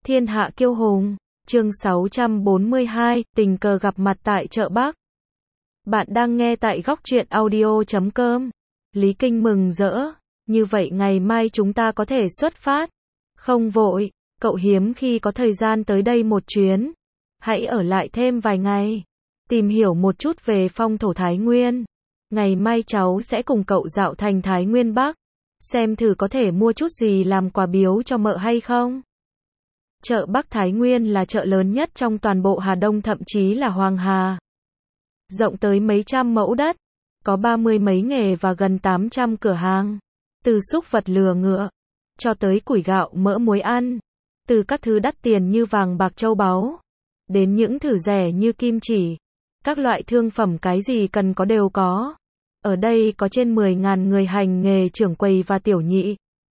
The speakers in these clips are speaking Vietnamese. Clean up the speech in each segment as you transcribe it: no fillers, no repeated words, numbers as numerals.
Thiên hạ kiêu hùng, chương 642, tình cờ gặp mặt tại chợ Bắc. Bạn đang nghe tại góc truyện audio.com. Lý Kinh mừng rỡ, như vậy ngày mai chúng ta có thể xuất phát. Không vội, cậu hiếm khi có thời gian tới đây một chuyến. Hãy ở lại thêm vài ngày, tìm hiểu một chút về phong thổ Thái Nguyên. Ngày mai cháu sẽ cùng cậu dạo thành Thái Nguyên Bắc, xem thử có thể mua chút gì làm quà biếu cho mợ hay không. Chợ Bắc Thái Nguyên là chợ lớn nhất trong toàn bộ Hà Đông, thậm chí là Hoàng Hà. Rộng tới mấy trăm mẫu đất, có 30 mấy nghề và gần 800 cửa hàng. Từ súc vật lừa ngựa, cho tới củi gạo mỡ muối ăn. Từ các thứ đắt tiền như vàng bạc châu báu, đến những thứ rẻ như kim chỉ. Các loại thương phẩm cái gì cần có đều có. Ở đây có trên 10.000 người hành nghề trưởng quầy và tiểu nhị.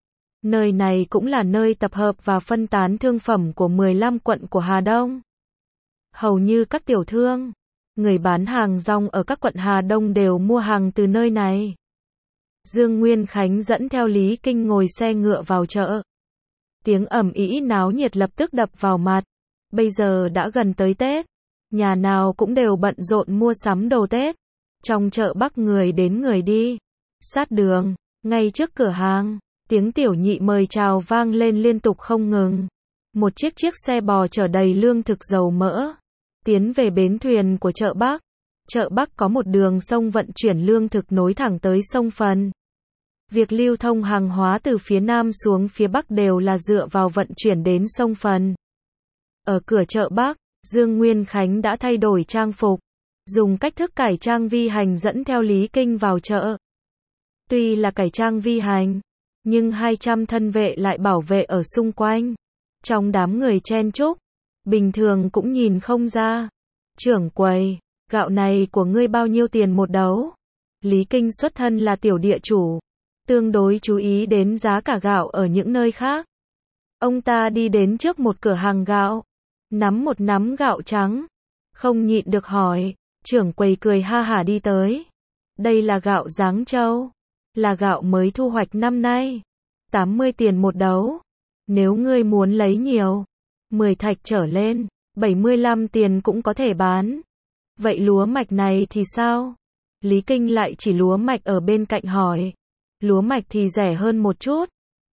Nơi này cũng là nơi tập hợp và phân tán thương phẩm của 15 quận của Hà Đông. Hầu như các tiểu thương, người bán hàng rong ở các quận Hà Đông đều mua hàng từ nơi này. Dương Nguyên Khánh dẫn theo Lý Kinh ngồi xe ngựa vào chợ. Tiếng ầm ĩ náo nhiệt lập tức đập vào mặt. Bây giờ đã gần tới Tết, nhà nào cũng đều bận rộn mua sắm đồ Tết. Trong chợ Bắc người đến người đi. Sát đường, ngay trước cửa hàng, tiếng tiểu nhị mời chào vang lên liên tục không ngừng. Một chiếc xe bò chở đầy lương thực dầu mỡ, tiến về bến thuyền của chợ Bắc. Chợ Bắc có một đường sông vận chuyển lương thực nối thẳng tới sông Phần. Việc lưu thông hàng hóa từ phía Nam xuống phía Bắc đều là dựa vào vận chuyển đến sông Phần. Ở cửa chợ Bắc, Dương Nguyên Khánh đã thay đổi trang phục, dùng cách thức cải trang vi hành dẫn theo Lý Kinh vào chợ. Tuy là cải trang vi hành, nhưng 200 thân vệ lại bảo vệ ở xung quanh. Trong đám người chen chúc, bình thường cũng nhìn không ra. Trưởng quầy, gạo này của ngươi bao nhiêu tiền một đấu? Lý Kinh xuất thân là tiểu địa chủ, tương đối chú ý đến giá cả gạo ở những nơi khác. Ông ta đi đến trước một cửa hàng gạo, nắm một nắm gạo trắng, không nhịn được hỏi. Trưởng quầy cười ha hả đi tới. Đây là gạo Giáng Châu, là gạo mới thu hoạch năm nay. 80 tiền một đấu. Nếu ngươi muốn lấy nhiều, 10 thạch trở lên, 75 tiền cũng có thể bán. Vậy lúa mạch này thì sao? Lý Kinh lại chỉ lúa mạch ở bên cạnh hỏi. Lúa mạch thì rẻ hơn một chút,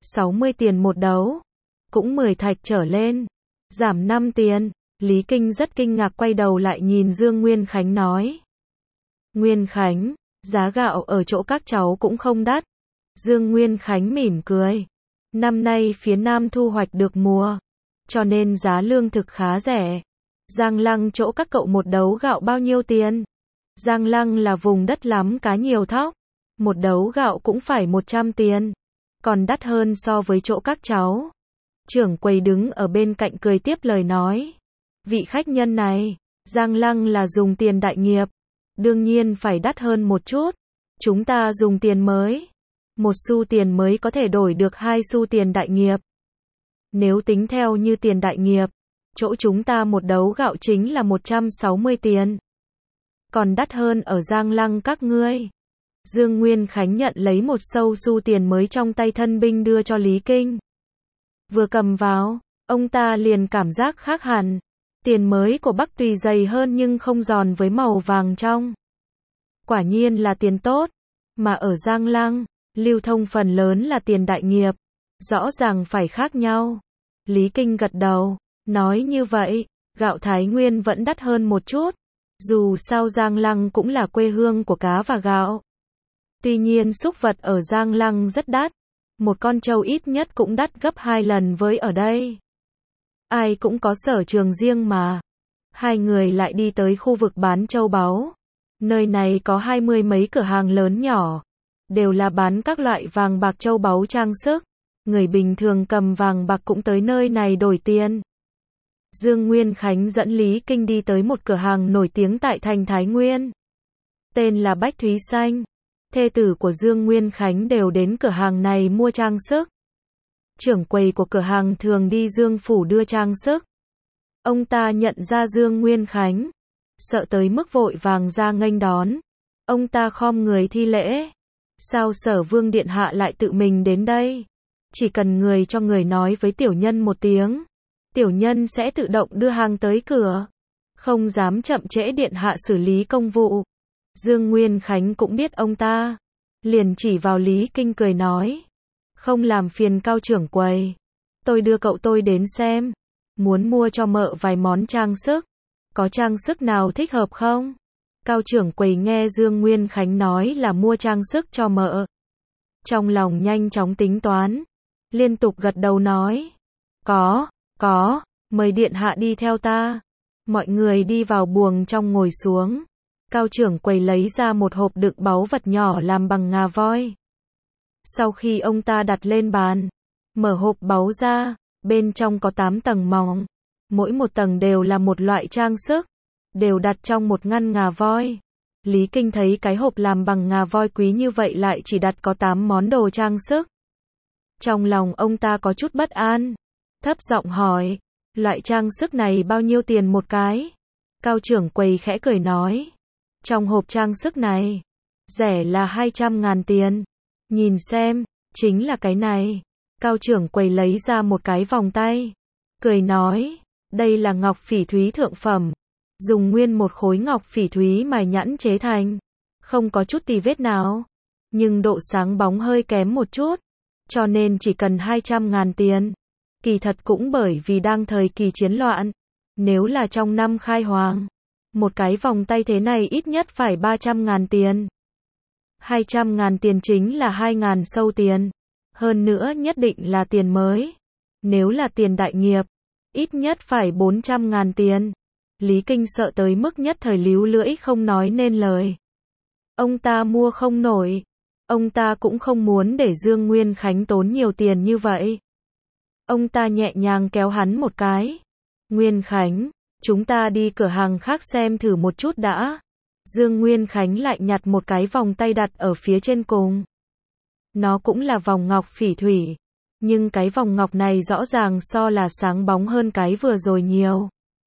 60 tiền một đấu, cũng 10 thạch trở lên, giảm 5 tiền. Lý Kinh rất kinh ngạc quay đầu lại nhìn Dương Nguyên Khánh nói. Nguyên Khánh, giá gạo ở chỗ các cháu cũng không đắt. Dương Nguyên Khánh mỉm cười. Năm nay phía Nam thu hoạch được mùa, cho nên giá lương thực khá rẻ. Giang Lăng chỗ các cậu một đấu gạo bao nhiêu tiền? Giang Lăng là vùng đất lắm cá nhiều thóc. Một đấu gạo cũng phải 100 tiền. Còn đắt hơn so với chỗ các cháu. Trưởng quầy đứng ở bên cạnh cười tiếp lời nói. Vị khách nhân này, Giang Lăng là dùng tiền đại nghiệp, đương nhiên phải đắt hơn một chút. Chúng ta dùng tiền mới. 1 xu tiền mới có thể đổi được 2 xu tiền đại nghiệp. Nếu tính theo như tiền đại nghiệp, chỗ chúng ta một đấu gạo chính là 160 tiền. Còn đắt hơn ở Giang Lăng các ngươi. Dương Nguyên Khánh nhận lấy 1 xu tiền mới trong tay thân binh đưa cho Lý Kinh. Vừa cầm vào, ông ta liền cảm giác khác hẳn. Tiền mới của Bắc tuy dày hơn nhưng không giòn với màu vàng trong. Quả nhiên là tiền tốt. Mà ở Giang Lăng, lưu thông phần lớn là tiền đại nghiệp. Rõ ràng phải khác nhau. Lý Kinh gật đầu, nói như vậy, gạo Thái Nguyên vẫn đắt hơn một chút. Dù sao Giang Lăng cũng là quê hương của cá và gạo. Tuy nhiên súc vật ở Giang Lăng rất đắt. Một con trâu ít nhất cũng đắt gấp 2 lần với ở đây. Ai cũng có sở trường riêng mà. Hai người lại đi tới khu vực bán châu báu. Nơi này có 20 mấy cửa hàng lớn nhỏ, đều là bán các loại vàng bạc châu báu trang sức. Người bình thường cầm vàng bạc cũng tới nơi này đổi tiền. Dương Nguyên Khánh dẫn Lý Kinh đi tới một cửa hàng nổi tiếng tại thành Thái Nguyên. Tên là Bách Thúy Xanh. Thê tử của Dương Nguyên Khánh đều đến cửa hàng này mua trang sức. Trưởng quầy của cửa hàng thường đi Dương phủ đưa trang sức. Ông ta nhận ra Dương Nguyên Khánh, sợ tới mức vội vàng ra nghênh đón. Ông ta khom người thi lễ. Sao Sở Vương điện hạ lại tự mình đến đây? Chỉ cần người cho người nói với tiểu nhân một tiếng, tiểu nhân sẽ tự động đưa hàng tới cửa. Không dám chậm trễ điện hạ xử lý công vụ. Dương Nguyên Khánh cũng biết ông ta. Liền chỉ vào Lý Kinh cười nói. Không làm phiền Cao trưởng quầy. Tôi đưa cậu tôi đến xem. Muốn mua cho mợ vài món trang sức. Có trang sức nào thích hợp không? Cao trưởng quầy nghe Dương Nguyên Khánh nói là mua trang sức cho mợ. Trong lòng nhanh chóng tính toán. Liên tục gật đầu nói. Có, mời điện hạ đi theo ta. Mọi người đi vào buồng trong ngồi xuống. Cao trưởng quầy lấy ra một hộp đựng báu vật nhỏ làm bằng ngà voi. Sau khi ông ta đặt lên bàn, mở hộp báu ra, bên trong có 8 tầng mỏng. Mỗi một tầng đều là một loại trang sức, đều đặt trong một ngăn ngà voi. Lý Kinh thấy cái hộp làm bằng ngà voi quý như vậy lại chỉ đặt có 8 món đồ trang sức. Trong lòng ông ta có chút bất an, thấp giọng hỏi, loại trang sức này bao nhiêu tiền một cái? Cao trưởng quầy khẽ cười nói, trong hộp trang sức này, rẻ là 200.000 tiền. Nhìn xem, chính là cái này. Cao trưởng quầy lấy ra một cái vòng tay, cười nói, đây là ngọc phỉ thúy thượng phẩm, dùng nguyên một khối ngọc phỉ thúy mài nhẵn chế thành, không có chút tì vết nào, nhưng độ sáng bóng hơi kém một chút, cho nên chỉ cần 200.000 tiền. Kỳ thật cũng bởi vì đang thời kỳ chiến loạn, nếu là trong năm khai hoàng, một cái vòng tay thế này ít nhất phải 300.000 tiền. 200.000 tiền chính là 2.000 sâu tiền. Hơn nữa nhất định là tiền mới. Nếu là tiền đại nghiệp, ít nhất phải 400.000 tiền. Lý Kinh sợ tới mức nhất thời líu lưỡi không nói nên lời. Ông ta mua không nổi. Ông ta cũng không muốn để Dương Nguyên Khánh tốn nhiều tiền như vậy. Ông ta nhẹ nhàng kéo hắn một cái. Nguyên Khánh, chúng ta đi cửa hàng khác xem thử một chút đã. Dương Nguyên Khánh lại nhặt một cái vòng tay đặt ở phía trên cùng. Nó cũng là vòng ngọc phỉ thủy, nhưng cái vòng ngọc này rõ ràng so là sáng bóng hơn cái vừa rồi nhiều.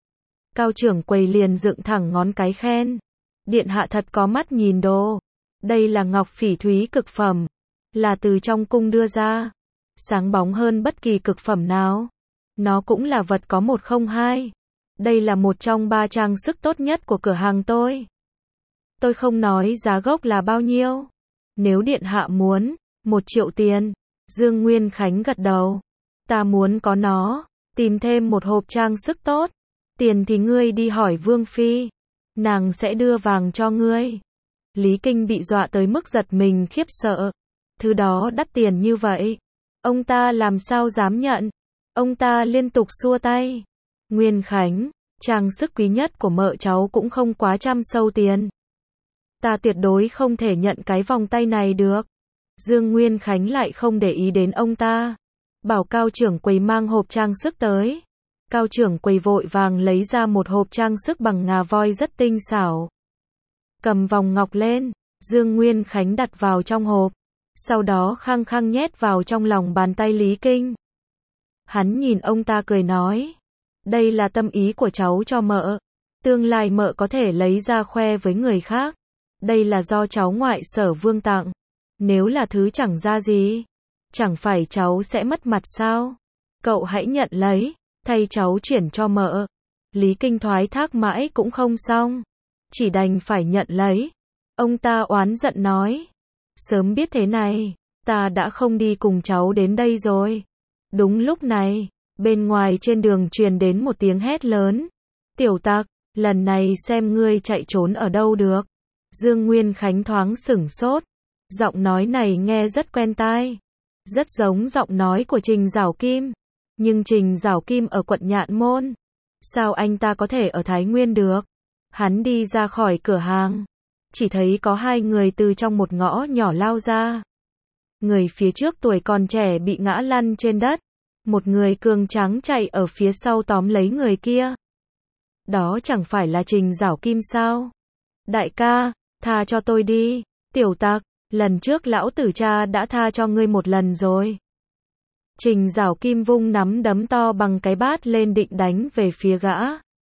Cao trưởng quầy liền dựng thẳng ngón cái khen. Điện hạ thật có mắt nhìn đồ. Đây là ngọc phỉ thúy cực phẩm, là từ trong cung đưa ra, sáng bóng hơn bất kỳ cực phẩm nào. Nó cũng là vật có 102. Đây là một trong 3 trang sức tốt nhất của cửa hàng tôi. Tôi không nói giá gốc là bao nhiêu. Nếu điện hạ muốn, 1 triệu tiền. Dương Nguyên Khánh gật đầu. Ta muốn có nó, tìm thêm một hộp trang sức tốt. Tiền thì ngươi đi hỏi Vương Phi. Nàng sẽ đưa vàng cho ngươi. Lý Kinh bị dọa tới mức giật mình khiếp sợ. Thứ đó đắt tiền như vậy. Ông ta làm sao dám nhận. Ông ta liên tục xua tay. Nguyên Khánh, trang sức quý nhất của mợ cháu cũng không quá 100 sâu tiền. Ta tuyệt đối không thể nhận cái vòng tay này được. Dương Nguyên Khánh lại không để ý đến ông ta. Bảo Cao trưởng quầy mang hộp trang sức tới. Cao trưởng quầy vội vàng lấy ra một hộp trang sức bằng ngà voi rất tinh xảo. Cầm vòng ngọc lên, Dương Nguyên Khánh đặt vào trong hộp. Sau đó khăng khăng nhét vào trong lòng bàn tay Lý Kinh. Hắn nhìn ông ta cười nói. Đây là tâm ý của cháu cho mợ. Tương lai mợ có thể lấy ra khoe với người khác. Đây là do cháu ngoại Sở Vương tặng. Nếu là thứ chẳng ra gì, chẳng phải cháu sẽ mất mặt sao? Cậu hãy nhận lấy, thay cháu chuyển cho mợ. Lý Kinh thoái thác mãi cũng không xong, chỉ đành phải nhận lấy. Ông ta oán giận nói, sớm biết thế này, ta đã không đi cùng cháu đến đây rồi. Đúng lúc này, bên ngoài trên đường truyền đến một tiếng hét lớn. Tiểu tặc, lần này xem ngươi chạy trốn ở đâu được. Dương Nguyên Khánh thoáng sửng sốt. Giọng nói này nghe rất quen tai. Rất giống giọng nói của Trình Giảo Kim. Nhưng Trình Giảo Kim ở quận Nhạn Môn. Sao anh ta có thể ở Thái Nguyên được? Hắn đi ra khỏi cửa hàng. Chỉ thấy có 2 người từ trong một ngõ nhỏ lao ra. Người phía trước tuổi còn trẻ bị ngã lăn trên đất. Một người cường tráng chạy ở phía sau tóm lấy người kia. Đó chẳng phải là Trình Giảo Kim sao? Đại ca, tha cho tôi đi. Tiểu tặc, lần trước lão tử cha đã tha cho ngươi một lần rồi. Trình Giảo Kim vung nắm đấm to bằng cái bát lên định đánh về phía gã.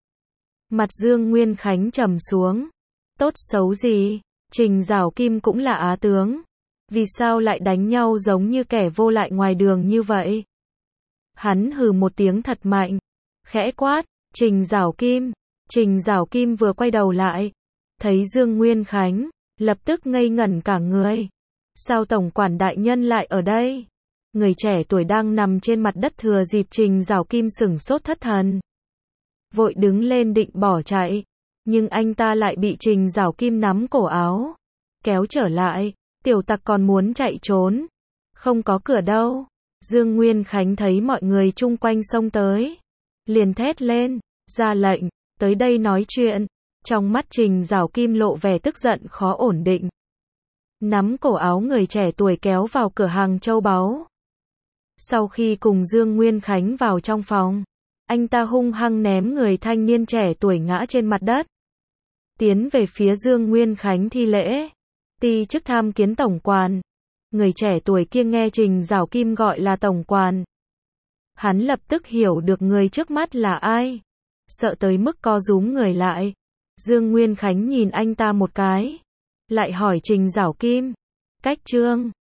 Mặt Dương Nguyên Khánh trầm xuống. Tốt xấu gì, Trình Giảo Kim cũng là á tướng. Vì sao lại đánh nhau giống như kẻ vô lại ngoài đường như vậy? Hắn hừ một tiếng thật mạnh. khẽ quát, Trình Giảo Kim. Trình Giảo Kim vừa quay đầu lại, thấy Dương Nguyên Khánh, lập tức ngây ngẩn cả người. Sao tổng quản đại nhân lại ở đây? Người trẻ tuổi đang nằm trên mặt đất thừa dịp Trình Giảo Kim sửng sốt thất thần. Vội đứng lên định bỏ chạy, nhưng anh ta lại bị Trình Giảo Kim nắm cổ áo, kéo trở lại, tiểu tặc còn muốn chạy trốn. Không có cửa đâu. Dương Nguyên Khánh thấy mọi người chung quanh xông tới, liền thét lên, ra lệnh, tới đây nói chuyện. Trong mắt Trình Giảo Kim lộ vẻ tức giận khó ổn định. Nắm cổ áo người trẻ tuổi kéo vào cửa hàng châu báu. Sau khi cùng Dương Nguyên Khánh vào trong phòng, anh ta hung hăng ném người thanh niên trẻ tuổi ngã trên mặt đất. Tiến về phía Dương Nguyên Khánh thi lễ. Ti chức tham kiến tổng quản. Người trẻ tuổi kia nghe Trình Giảo Kim gọi là tổng quản. Hắn lập tức hiểu được người trước mắt là ai. Sợ tới mức co rúm người lại. Dương Nguyên Khánh nhìn anh ta một cái. Lại hỏi Trình Giảo Kim. Cách Trương.